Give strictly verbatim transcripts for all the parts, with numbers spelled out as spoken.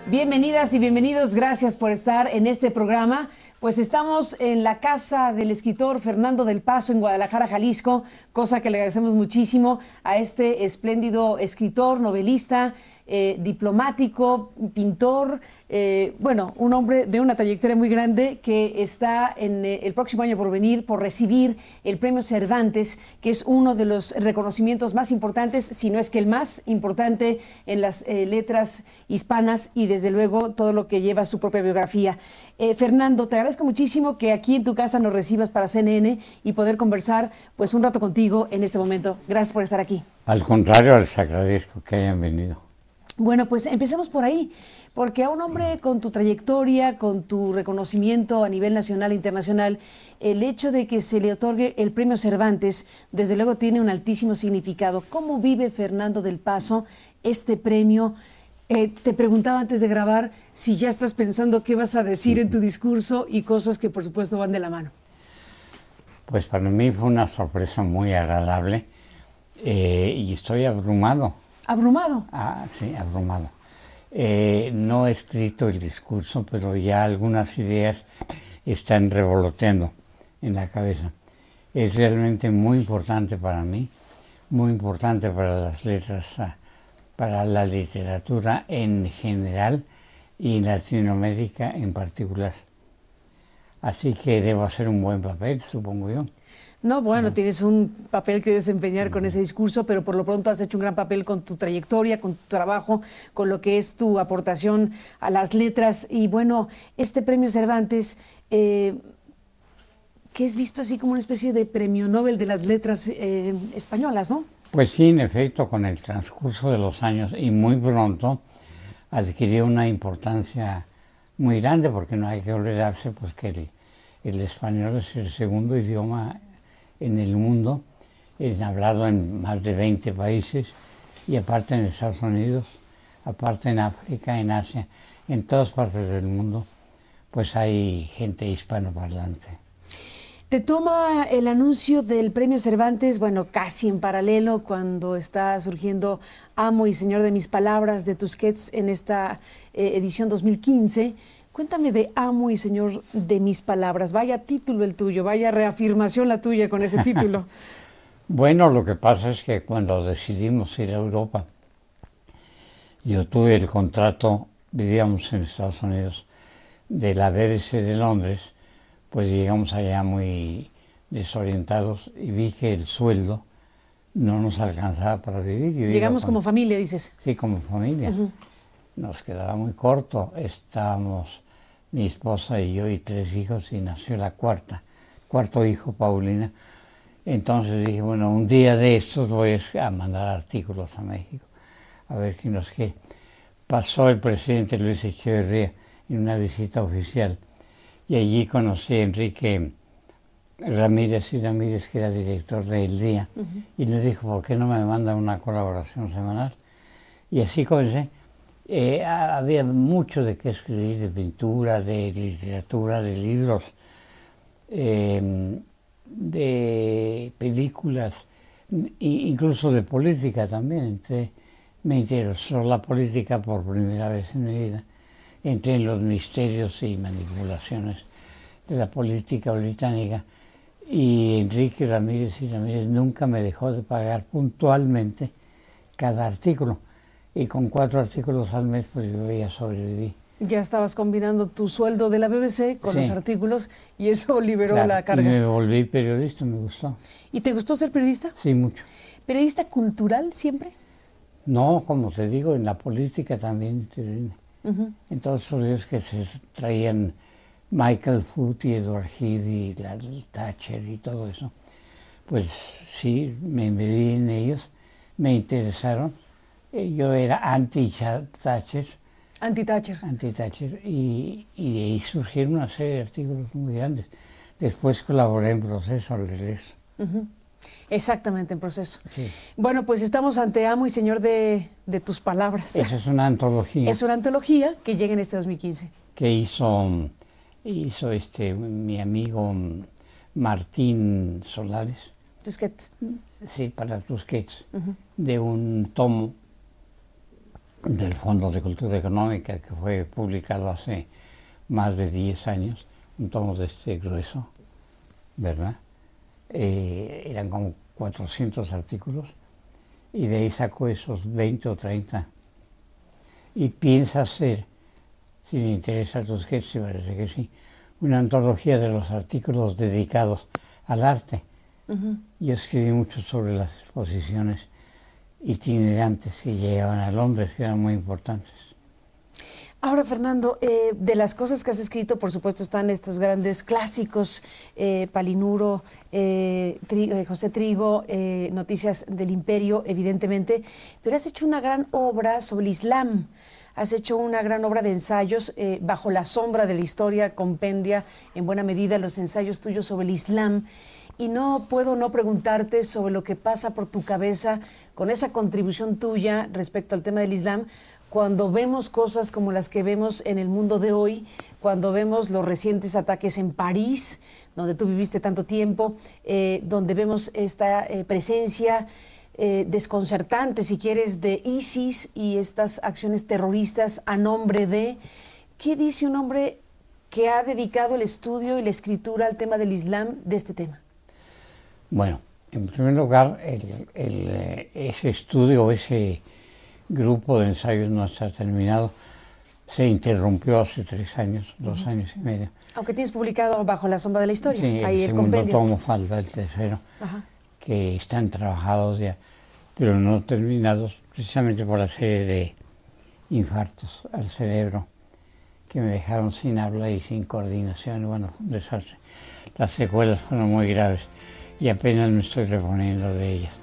Bienvenidas y bienvenidos, gracias por estar en este programa. Pues estamos en la casa del escritor Fernando del Paso en Guadalajara, Jalisco, cosa que le agradecemos muchísimo a este espléndido escritor, novelista, eh, diplomático, pintor, eh, bueno, un hombre de una trayectoria muy grande que está en eh, el próximo año por venir por recibir el Premio Cervantes, que es uno de los reconocimientos más importantes, si no es que el más importante en las eh, letras hispanas y desde luego todo lo que lleva su propia biografía. Eh, Fernando, te agradezco muchísimo que aquí en tu casa nos recibas para C N N y poder conversar pues un rato contigo en este momento. Gracias por estar aquí. Al contrario, les agradezco que hayan venido. Bueno, pues empecemos por ahí, porque a un hombre con tu trayectoria, con tu reconocimiento a nivel nacional e internacional, el hecho de que se le otorgue el Premio Cervantes, desde luego tiene un altísimo significado. ¿Cómo vive Fernando del Paso este premio? Eh, te preguntaba antes de grabar si ya estás pensando qué vas a decir en tu discurso y cosas que por supuesto van de la mano. Pues para mí fue una sorpresa muy agradable eh, y estoy abrumado. ¿Abrumado? Ah, sí, abrumado. Eh, no he escrito el discurso, pero ya algunas ideas están revoloteando en la cabeza. Es realmente muy importante para mí, muy importante para las letras, para la literatura en general y en Latinoamérica en particular. Así que debo hacer un buen papel, supongo yo. No, bueno, no. Tienes un papel que desempeñar con ese discurso, pero por lo pronto has hecho un gran papel con tu trayectoria, con tu trabajo, con lo que es tu aportación a las letras. Y bueno, este premio Cervantes, eh, que es visto así como una especie de premio Nobel de las letras eh, españolas, ¿no? Pues sí, en efecto, con el transcurso de los años y muy pronto adquirió una importancia muy grande, porque no hay que olvidarse pues, que el, el español es el segundo idioma en el mundo, es hablado en más de veinte países y aparte en Estados Unidos, aparte en África, en Asia, en todas partes del mundo, pues hay gente hispanoparlante. Te toma el anuncio del Premio Cervantes, bueno, casi en paralelo cuando está surgiendo Amo y Señor de mis Palabras de Tusquets en esta eh, edición dos mil quince. Cuéntame de Amo y Señor de mis Palabras. Vaya título el tuyo, vaya reafirmación la tuya con ese título. Bueno, lo que pasa es que cuando decidimos ir a Europa, yo tuve el contrato, vivíamos en Estados Unidos, de la B B C de Londres, pues llegamos allá muy desorientados y vi que el sueldo no nos alcanzaba para vivir. Yo Llegamos con, como familia, dices. Sí, como familia. Uh-huh. Nos quedaba muy corto, estábamos mi esposa y yo y tres hijos y nació la cuarta, cuarto hijo, Paulina. Entonces dije, bueno, un día de estos voy a mandar artículos a México, a ver qué nos qué. Pasó el presidente Luis Echeverría en una visita oficial y allí conocí a Enrique Ramírez y Ramírez, que era director de El Día, uh-huh. y le dijo, ¿por qué no me manda una colaboración semanal? Y así comencé. Eh, había mucho de qué escribir, de pintura, de literatura, de libros, eh, de películas, incluso de política también. Entré, me interesó la política por primera vez en mi vida. Entré en los misterios y manipulaciones de la política británica y Enrique Ramírez y Ramírez nunca me dejó de pagar puntualmente cada artículo. Y con cuatro artículos al mes, pues yo ya sobreviví. Ya estabas combinando tu sueldo de la B B C con sí. los artículos y eso liberó claro, la carga. Y me volví periodista, me gustó. ¿Y te gustó ser periodista? Sí, mucho. ¿Periodista cultural siempre? No, como te digo, en la política también. Uh-huh. En todos esos días que se traían Michael Foot y Edward Heath y la Thatcher y todo eso, pues sí, me metí en ellos, me interesaron. Yo era anti-Thatcher. Anti-Thatcher. Anti-Thatcher. Y, y de ahí surgieron una serie de artículos muy grandes. Después colaboré en Proceso al regreso. Uh-huh. Exactamente, en Proceso. Sí. Bueno, pues estamos ante Amo y Señor de, de tus Palabras. Esa es una antología. Es una antología que llega en este dos mil quince. Que hizo, hizo este, mi amigo Martín Solares. Tusquets. Sí, para Tusquets. Uh-huh. De un tomo del Fondo de Cultura Económica, que fue publicado hace más de diez años, un tomo de este grueso, ¿verdad? Eh, eran como cuatrocientos artículos, y de ahí sacó esos veinte o treinta. Y piensa hacer, si le interesa a tus gentes, parece que sí, una antología de los artículos dedicados al arte. Uh-huh. Yo escribí mucho sobre las exposiciones itinerantes que llegaban a Londres, que eran muy importantes. Ahora, Fernando, eh, de las cosas que has escrito, por supuesto, están estos grandes clásicos, eh, Palinuro, eh, Tri, eh, José Trigo, eh, Noticias del Imperio, evidentemente, pero has hecho una gran obra sobre el Islam. Has hecho una gran obra de ensayos, eh, Bajo la sombra de la historia, compendia en buena medida los ensayos tuyos sobre el Islam. Y no puedo no preguntarte sobre lo que pasa por tu cabeza con esa contribución tuya respecto al tema del Islam, cuando vemos cosas como las que vemos en el mundo de hoy, cuando vemos los recientes ataques en París, donde tú viviste tanto tiempo, eh, donde vemos esta eh, presencia eh, desconcertante, si quieres, de ISIS y estas acciones terroristas a nombre de... ¿Qué dice un hombre que ha dedicado el estudio y la escritura al tema del Islam de este tema? Bueno, en primer lugar, el, el, ese estudio, ese grupo de ensayos no está terminado. Se interrumpió hace tres años, dos uh-huh. años y medio. Aunque tienes publicado Bajo la sombra de la historia, sí, ahí el, el segundo compendio. tomo falta el tercero, uh-huh. que están trabajados ya, pero no terminados, precisamente por la serie de infartos al cerebro que me dejaron sin habla y sin coordinación. Bueno, fue un desastre. Las secuelas fueron muy graves y apenas me estoy reponiendo de ellas.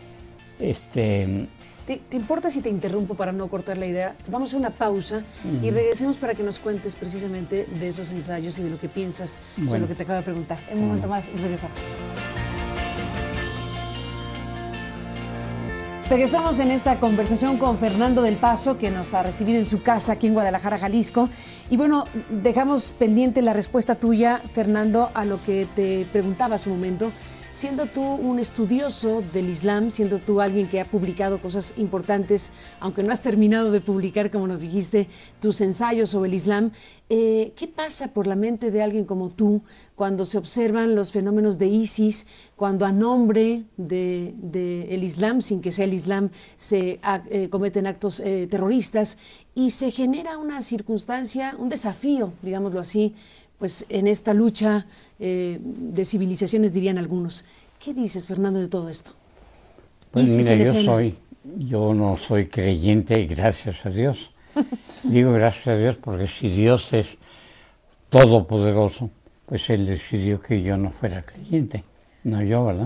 Este... ¿Te, ¿Te importa si te interrumpo para no cortar la idea? Vamos a hacer una pausa uh-huh. y regresemos para que nos cuentes precisamente de esos ensayos y de lo que piensas bueno. sobre lo que te acabo de preguntar. En un momento más regresamos. Regresamos en esta conversación con Fernando del Paso, que nos ha recibido en su casa aquí en Guadalajara, Jalisco. Y bueno, dejamos pendiente la respuesta tuya, Fernando, a lo que te preguntaba hace un momento. Siendo tú un estudioso del Islam, siendo tú alguien que ha publicado cosas importantes, aunque no has terminado de publicar, como nos dijiste, tus ensayos sobre el Islam, eh, ¿qué pasa por la mente de alguien como tú cuando se observan los fenómenos de ISIS, cuando a nombre de, de el Islam, sin que sea el Islam, se eh, cometen actos eh, terroristas y se genera una circunstancia, un desafío, digámoslo así, pues en esta lucha eh, de civilizaciones, dirían algunos? ¿Qué dices, Fernando, de todo esto? Pues mira, yo soy, yo no soy creyente, gracias a Dios. Digo gracias a Dios porque si Dios es todopoderoso, pues Él decidió que yo no fuera creyente, no yo, ¿verdad?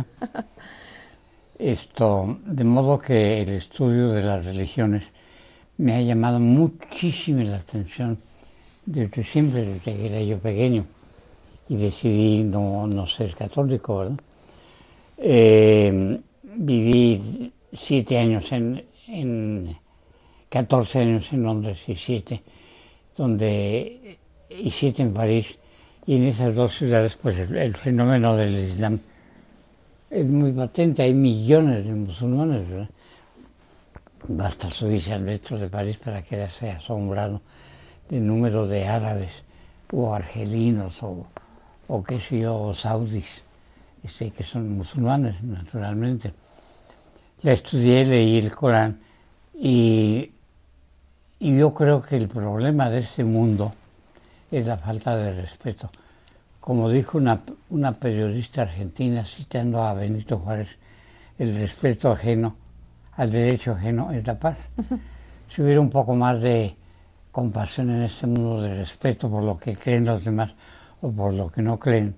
Esto, de modo que el estudio de las religiones me ha llamado muchísimo la atención desde siempre, desde que era yo pequeño, y decidí no, no ser católico, ¿verdad? Eh, viví siete años en, en, catorce años en Londres y siete, donde, y siete en París, y en esas dos ciudades, pues el, el fenómeno del Islam es muy patente, hay millones de musulmanes, ¿verdad? Basta subirse al metro de París para quedarse asombrado del número de árabes o argelinos o, o qué sé yo, o saudis, este, que son musulmanes, naturalmente. La estudié, leí el Corán y, y yo creo que el problema de este mundo es la falta de respeto. Como dijo una, una periodista argentina citando a Benito Juárez, el respeto ajeno al derecho ajeno es la paz. Si hubiera un poco más de compasión en este mundo, de respeto por lo que creen los demás o por lo que no creen,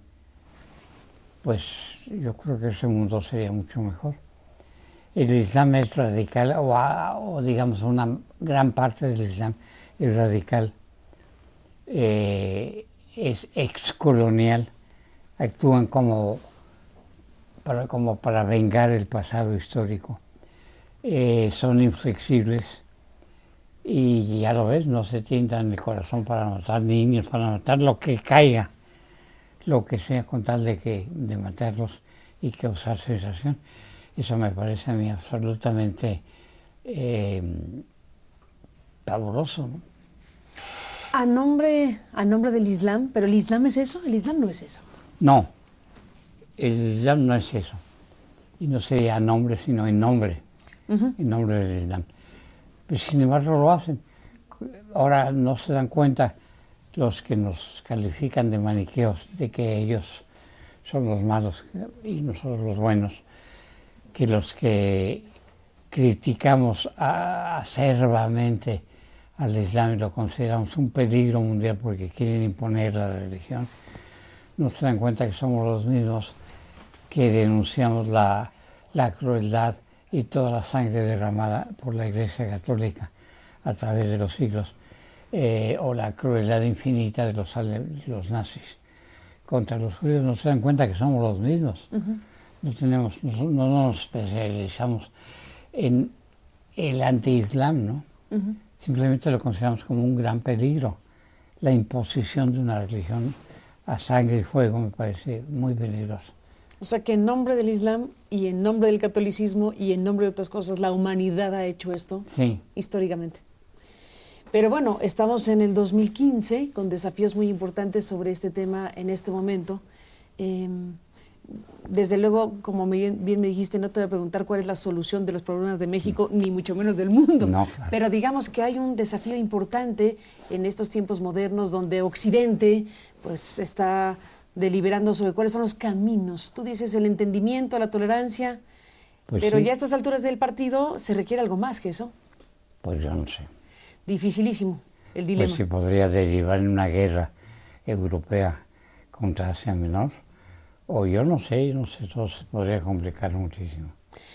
pues yo creo que ese mundo sería mucho mejor. El Islam es radical, o, o digamos una gran parte del Islam es radical, eh, es excolonial, actúan como para, como para vengar el pasado histórico, eh, son inflexibles. Y ya lo ves, no se tientan el corazón para matar niños, para matar lo que caiga, lo que sea, con tal de, que, de matarlos y causar sensación. Eso me parece a mí absolutamente eh, pavoroso, ¿no? A nombre, a nombre del Islam, pero el Islam es eso, el Islam no es eso. No, el Islam no es eso. Y no sería a nombre, sino en nombre, uh-huh. en nombre del Islam. Pero sin embargo lo hacen. Ahora no se dan cuenta los que nos califican de maniqueos, de que ellos son los malos y nosotros los buenos, que los que criticamos acerbamente al Islam y lo consideramos un peligro mundial porque quieren imponer la religión, no se dan cuenta que somos los mismos que denunciamos la, la crueldad y toda la sangre derramada por la Iglesia Católica a través de los siglos, eh, o la crueldad infinita de los, los nazis contra los judíos. No se dan cuenta que somos los mismos. Uh-huh. No, tenemos, no, no nos especializamos en el anti-islam, ¿no? Uh-huh. Simplemente lo consideramos como un gran peligro. La imposición de una religión a sangre y fuego me parece muy peligroso. O sea que en nombre del Islam y en nombre del catolicismo y en nombre de otras cosas, la humanidad ha hecho esto sí. históricamente. Pero bueno, estamos en el dos mil quince con desafíos muy importantes sobre este tema en este momento. Eh, desde luego, como me, bien me dijiste, no te voy a preguntar cuál es la solución de los problemas de México, no. ni mucho menos del mundo. No, claro. Pero digamos que hay un desafío importante en estos tiempos modernos donde Occidente pues está deliberando sobre cuáles son los caminos. Tú dices el entendimiento, la tolerancia, pues pero sí. ya a estas alturas del partido se requiere algo más que eso. Pues yo no sé. Dificilísimo el dilema. Pues se podría derivar en una guerra europea contra Asia Menor, o yo no sé, no sé, todo se podría complicar muchísimo.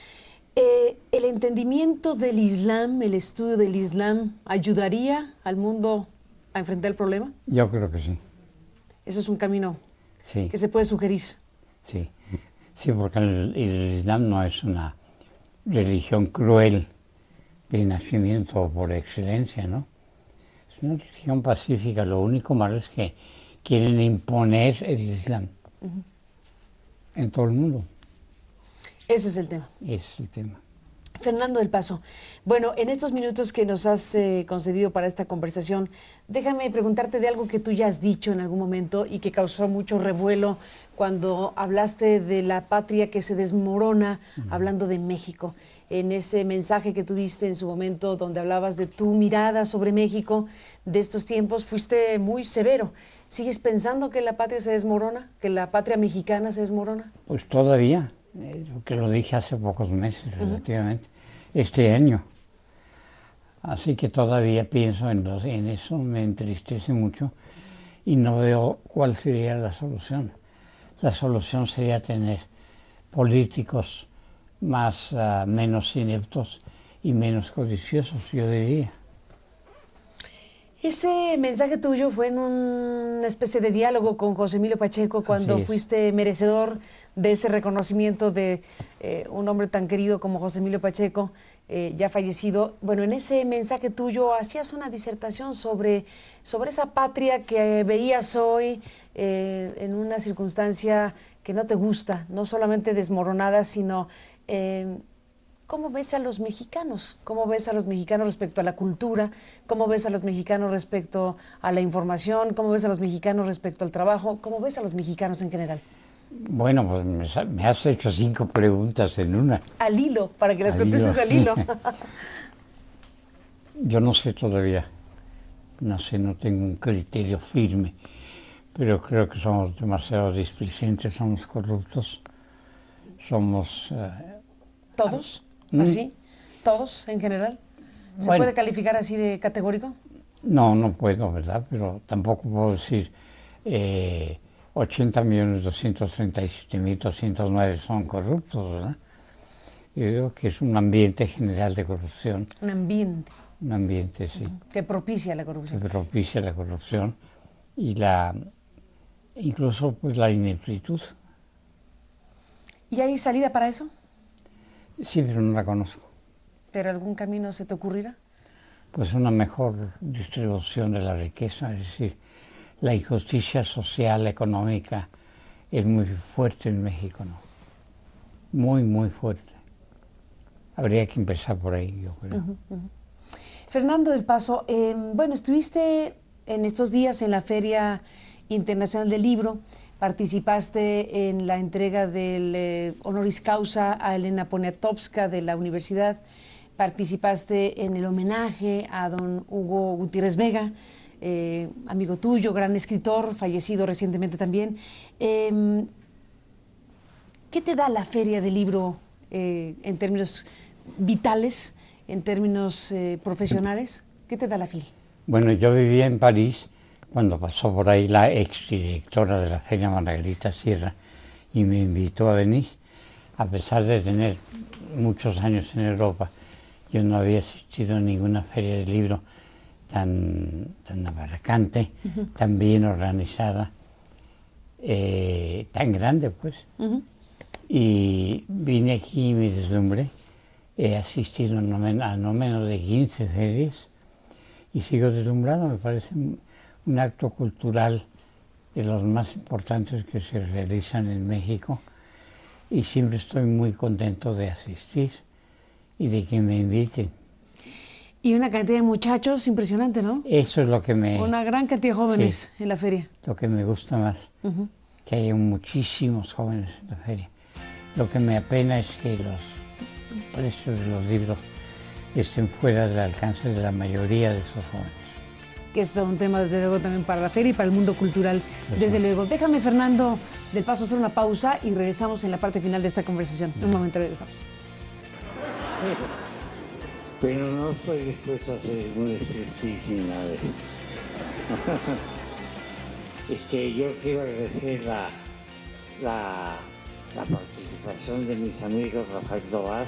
Eh, ¿El entendimiento del Islam, el estudio del Islam, ayudaría al mundo a enfrentar el problema? Yo creo que sí. Ese es un camino sí. que se puede sugerir. Sí, sí, porque el, el Islam no es una religión cruel de nacimiento por excelencia, ¿no? Es una religión pacífica. Lo único malo es que quieren imponer el Islam uh-huh. en todo el mundo. Ese es el tema. Ese es el tema. Fernando del Paso, bueno, en estos minutos que nos has eh, concedido para esta conversación, déjame preguntarte de algo que tú ya has dicho en algún momento y que causó mucho revuelo cuando hablaste de la patria que se desmorona, uh-huh. hablando de México. En ese mensaje que tú diste en su momento, donde hablabas de tu mirada sobre México, de estos tiempos, fuiste muy severo. ¿Sigues pensando que la patria se desmorona, que la patria mexicana se desmorona? Pues todavía, eh, que lo dije hace pocos meses, uh-huh. relativamente, este año. Así que todavía pienso en, los, en eso, me entristece mucho y no veo cuál sería la solución. La solución sería tener políticos más, uh, menos ineptos y menos codiciosos, yo diría. Ese mensaje tuyo fue en una especie de diálogo con José Emilio Pacheco cuando fuiste merecedor de ese reconocimiento de eh, un hombre tan querido como José Emilio Pacheco, eh, ya fallecido. Bueno, en ese mensaje tuyo hacías una disertación sobre, sobre esa patria que veías hoy eh, en una circunstancia que no te gusta, no solamente desmoronada, sino... Eh, ¿Cómo ves a los mexicanos? ¿Cómo ves a los mexicanos respecto a la cultura? ¿Cómo ves a los mexicanos respecto a la información? ¿Cómo ves a los mexicanos respecto al trabajo? ¿Cómo ves a los mexicanos en general? Bueno, pues me, me has hecho cinco preguntas en una. Al hilo, para que las contestes al hilo. Yo no sé todavía, no sé, no tengo un criterio firme, pero creo que somos demasiado displicentes, somos corruptos, somos... Uh, ¿Todos? ¿Así? ¿Todos en general? ¿Se bueno, puede calificar así de categórico? No, no puedo, ¿verdad? Pero tampoco puedo decir eh, ochenta millones doscientos treinta y siete mil doscientos nueve son corruptos, ¿verdad? Yo digo que es un ambiente general de corrupción. Un ambiente. Un ambiente, sí. Que propicia la corrupción. Que propicia la corrupción y la, incluso pues la ineptitud. ¿Y hay salida para eso? Sí, pero no la conozco. ¿Pero algún camino se te ocurrirá? Pues una mejor distribución de la riqueza, es decir, la injusticia social, económica, es muy fuerte en México, ¿no? Muy, muy fuerte. Habría que empezar por ahí, yo creo. Uh-huh, uh-huh. Fernando del Paso, eh, bueno, estuviste en estos días en la Feria Internacional del Libro, participaste en la entrega del eh, honoris causa a Elena Poniatowska de la universidad, participaste en el homenaje a don Hugo Gutiérrez Vega, eh, amigo tuyo, gran escritor, fallecido recientemente también. Eh, ¿Qué te da la Feria del Libro eh, en términos vitales, en términos eh, profesionales? ¿Qué te da la F I L? Bueno, yo vivía en París cuando pasó por ahí la exdirectora de la Feria Margarita Sierra y me invitó a venir. A pesar de tener muchos años en Europa, yo no había asistido a ninguna feria de libro tan, tan abarcante, uh-huh. tan bien organizada, eh, tan grande pues. Uh-huh. Y vine aquí y me deslumbré. He asistido a no, men a no menos de quince ferias y sigo deslumbrado. Me parece un, un acto cultural de los más importantes que se realizan en México y siempre estoy muy contento de asistir y de que me inviten. Y una cantidad de muchachos impresionante, ¿no? Eso es lo que me... Una gran cantidad de jóvenes sí, en la feria. Lo que me gusta más, uh-huh. que haya muchísimos jóvenes en la feria. Lo que me apena es que los precios de los libros estén fuera del alcance de la mayoría de esos jóvenes. Que es todo un tema, desde luego, también para la feria y para el mundo cultural, pues desde sí. luego. Déjame, Fernando del Paso, hacer una pausa y regresamos en la parte final de esta conversación. En un momento regresamos. Pero no estoy dispuesto a hacer un ejercicio ni nada de eso. Este, yo quiero agradecer la, la, la participación de mis amigos Rafael Tobar,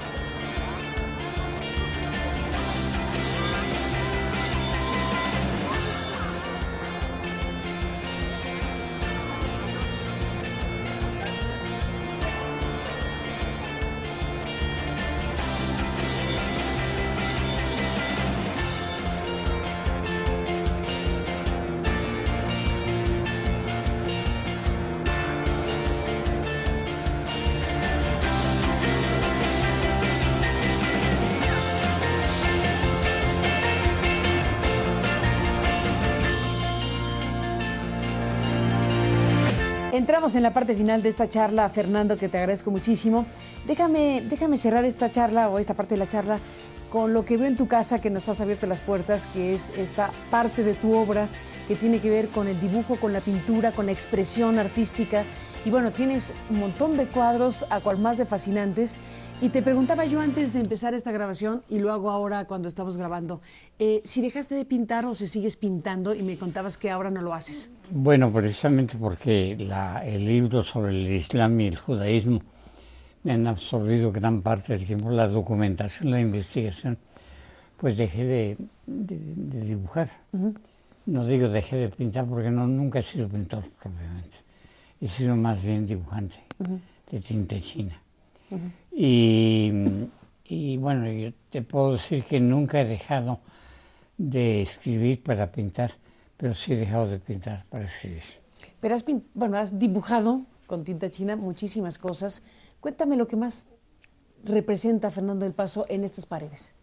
Entramos en la parte final de esta charla, Fernando, que te agradezco muchísimo. Déjame, déjame cerrar esta charla o esta parte de la charla con lo que veo en tu casa, que nos has abierto las puertas, que es esta parte de tu obra que tiene que ver con el dibujo, con la pintura, con la expresión artística. Y bueno, tienes un montón de cuadros, a cual más de fascinantes. Y te preguntaba yo antes de empezar esta grabación, y lo hago ahora cuando estamos grabando, eh, si dejaste de pintar o si sigues pintando, y me contabas que ahora no lo haces. Bueno, precisamente porque la, el libro sobre el Islam y el judaísmo me han absorbido gran parte del tiempo, la documentación, la investigación, pues dejé de, de, de dibujar. Uh-huh. No digo dejé de pintar porque no, nunca he sido pintor propiamente, he sido más bien dibujante uh-huh. de tinta china. Uh-huh. y, y bueno, yo te puedo decir que nunca he dejado de escribir para pintar, pero sí he dejado de pintar para escribir. Pero has, bueno, has dibujado con tinta china muchísimas cosas. Cuéntame lo que más representa Fernando del Paso en estas paredes.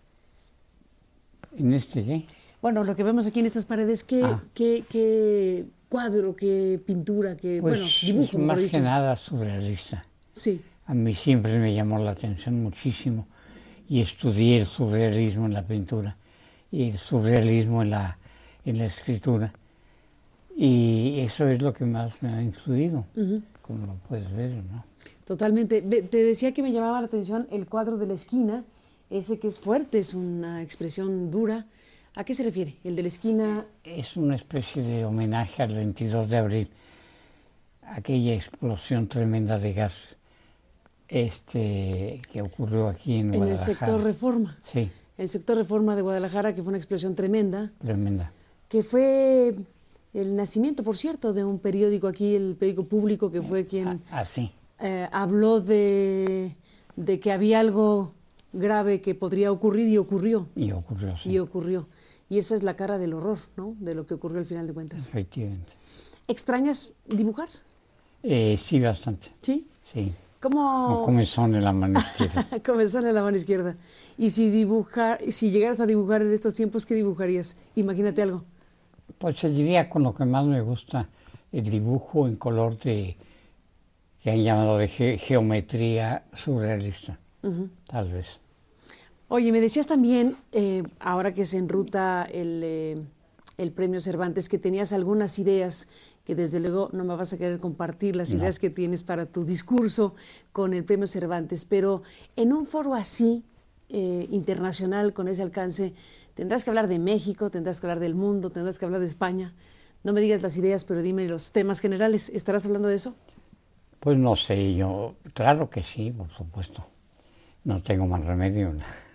¿En este qué? Bueno, lo que vemos aquí en estas paredes, ¿qué, ah. qué, qué cuadro, qué pintura, qué pues bueno, dibujo? Más que nada surrealista. Sí. A mí siempre me llamó la atención muchísimo y estudié el surrealismo en la pintura y el surrealismo en la, en la escritura. Y eso es lo que más me ha influido, uh-huh. como lo puedes ver, ¿no? Totalmente. Te decía que me llamaba la atención el cuadro de la esquina, ese que es fuerte, es una expresión dura. ¿A qué se refiere? El de la esquina... Es una especie de homenaje al veintidós de abril, aquella explosión tremenda de gas este, que ocurrió aquí en, en Guadalajara. En el sector Reforma. Sí. El sector Reforma de Guadalajara, que fue una explosión tremenda. Tremenda. Que fue el nacimiento, por cierto, de un periódico aquí, el periódico Público, que fue quien ah, ah, sí. eh, habló de, de que había algo grave que podría ocurrir y ocurrió. Y ocurrió, sí. Y ocurrió. Y esa es la cara del horror, ¿no? De lo que ocurrió al final de cuentas. Efectivamente. ¿Extrañas dibujar? Eh, sí, bastante. ¿Sí? Sí. ¿Cómo? Con comezón en la mano izquierda. Comezón en la mano izquierda. Y si dibujar, si llegaras a dibujar en estos tiempos, ¿qué dibujarías? Imagínate algo. Pues seguiría con lo que más me gusta, el dibujo en color de, que han llamado de ge geometría surrealista, uh-huh. Tal vez. Oye, me decías también, eh, ahora que se enruta el, eh, el Premio Cervantes, que tenías algunas ideas que desde luego no me vas a querer compartir, las no. ideas que tienes para tu discurso con el Premio Cervantes, pero en un foro así, eh, internacional, con ese alcance, tendrás que hablar de México, tendrás que hablar del mundo, tendrás que hablar de España. No me digas las ideas, pero dime los temas generales. ¿Estarás hablando de eso? Pues no sé, yo, claro que sí, por supuesto. No tengo más remedio,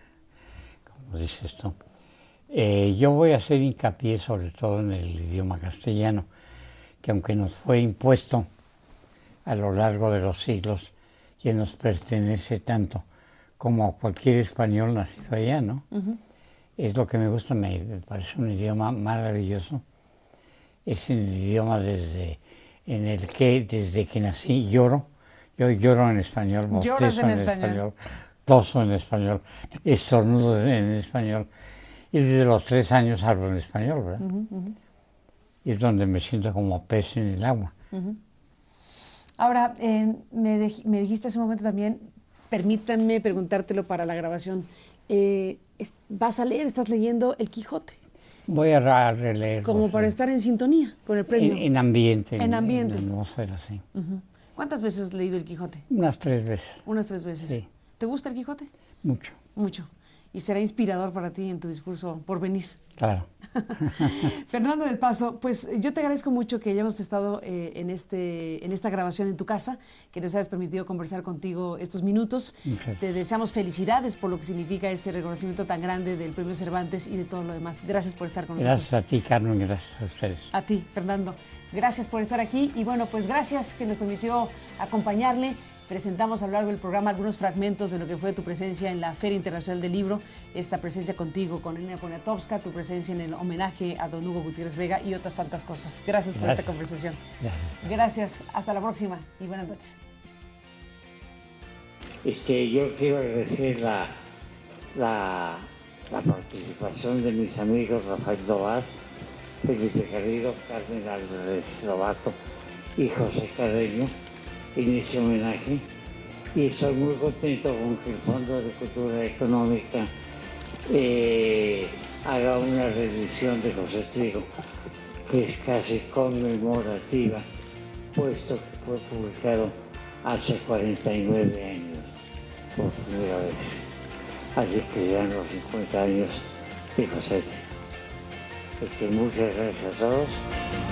como dices tú. Eh, yo voy a hacer hincapié sobre todo en el idioma castellano, que aunque nos fue impuesto a lo largo de los siglos, que nos pertenece tanto como a cualquier español nacido allá, ¿no? Uh-huh. Es lo que me gusta, me, me parece un idioma maravilloso. Es un idioma desde, en el que desde que nací lloro. Yo lloro en español, bostezo en, en español, español, toso en español, estornudo en español. Y desde los tres años hablo en español, ¿verdad? Uh-huh, uh-huh. Y es donde me siento como pez en el agua. Uh-huh. Ahora, eh, me, de, me dijiste hace un momento también, permítanme preguntártelo para la grabación, eh, ¿vas a leer, estás leyendo El Quijote? Voy a releer. Como para estar en sintonía con el premio. En, en ambiente. En ambiente. En atmósfera, sí. Uh-huh. ¿Cuántas veces has leído El Quijote? Unas tres veces. Unas tres veces. Sí. ¿Te gusta El Quijote? Mucho. Mucho. Y será inspirador para ti en tu discurso por venir. Claro. Fernando del Paso, pues yo te agradezco mucho que hayamos estado eh, en, este, en esta grabación en tu casa, que nos hayas permitido conversar contigo estos minutos. Okay. Te deseamos felicidades por lo que significa este reconocimiento tan grande del Premio Cervantes y de todo lo demás. Gracias por estar con gracias nosotros. Gracias a ti, Carmen, gracias a ustedes. A ti, Fernando. Gracias por estar aquí y bueno, pues gracias que nos permitió acompañarle. Presentamos a lo largo del programa algunos fragmentos de lo que fue tu presencia en la Feria Internacional del Libro, esta presencia contigo con Elena Poniatowska, tu presencia en el homenaje a don Hugo Gutiérrez Vega y otras tantas cosas. Gracias por Gracias. esta conversación. Gracias. Gracias. Hasta la próxima y buenas noches. Este, yo quiero agradecer la, la, la participación de mis amigos Rafael Dobat, Felipe Garrido, Carmen Álvarez Lobato y José Carreño en ese homenaje, y estoy muy contento con que el Fondo de Cultura Económica eh, haga una reedición de José Trigo, que es casi conmemorativa, puesto que fue publicado hace cuarenta y nueve años por primera vez. Así que ya los cincuenta años de José Trigo. Muchas gracias a todos.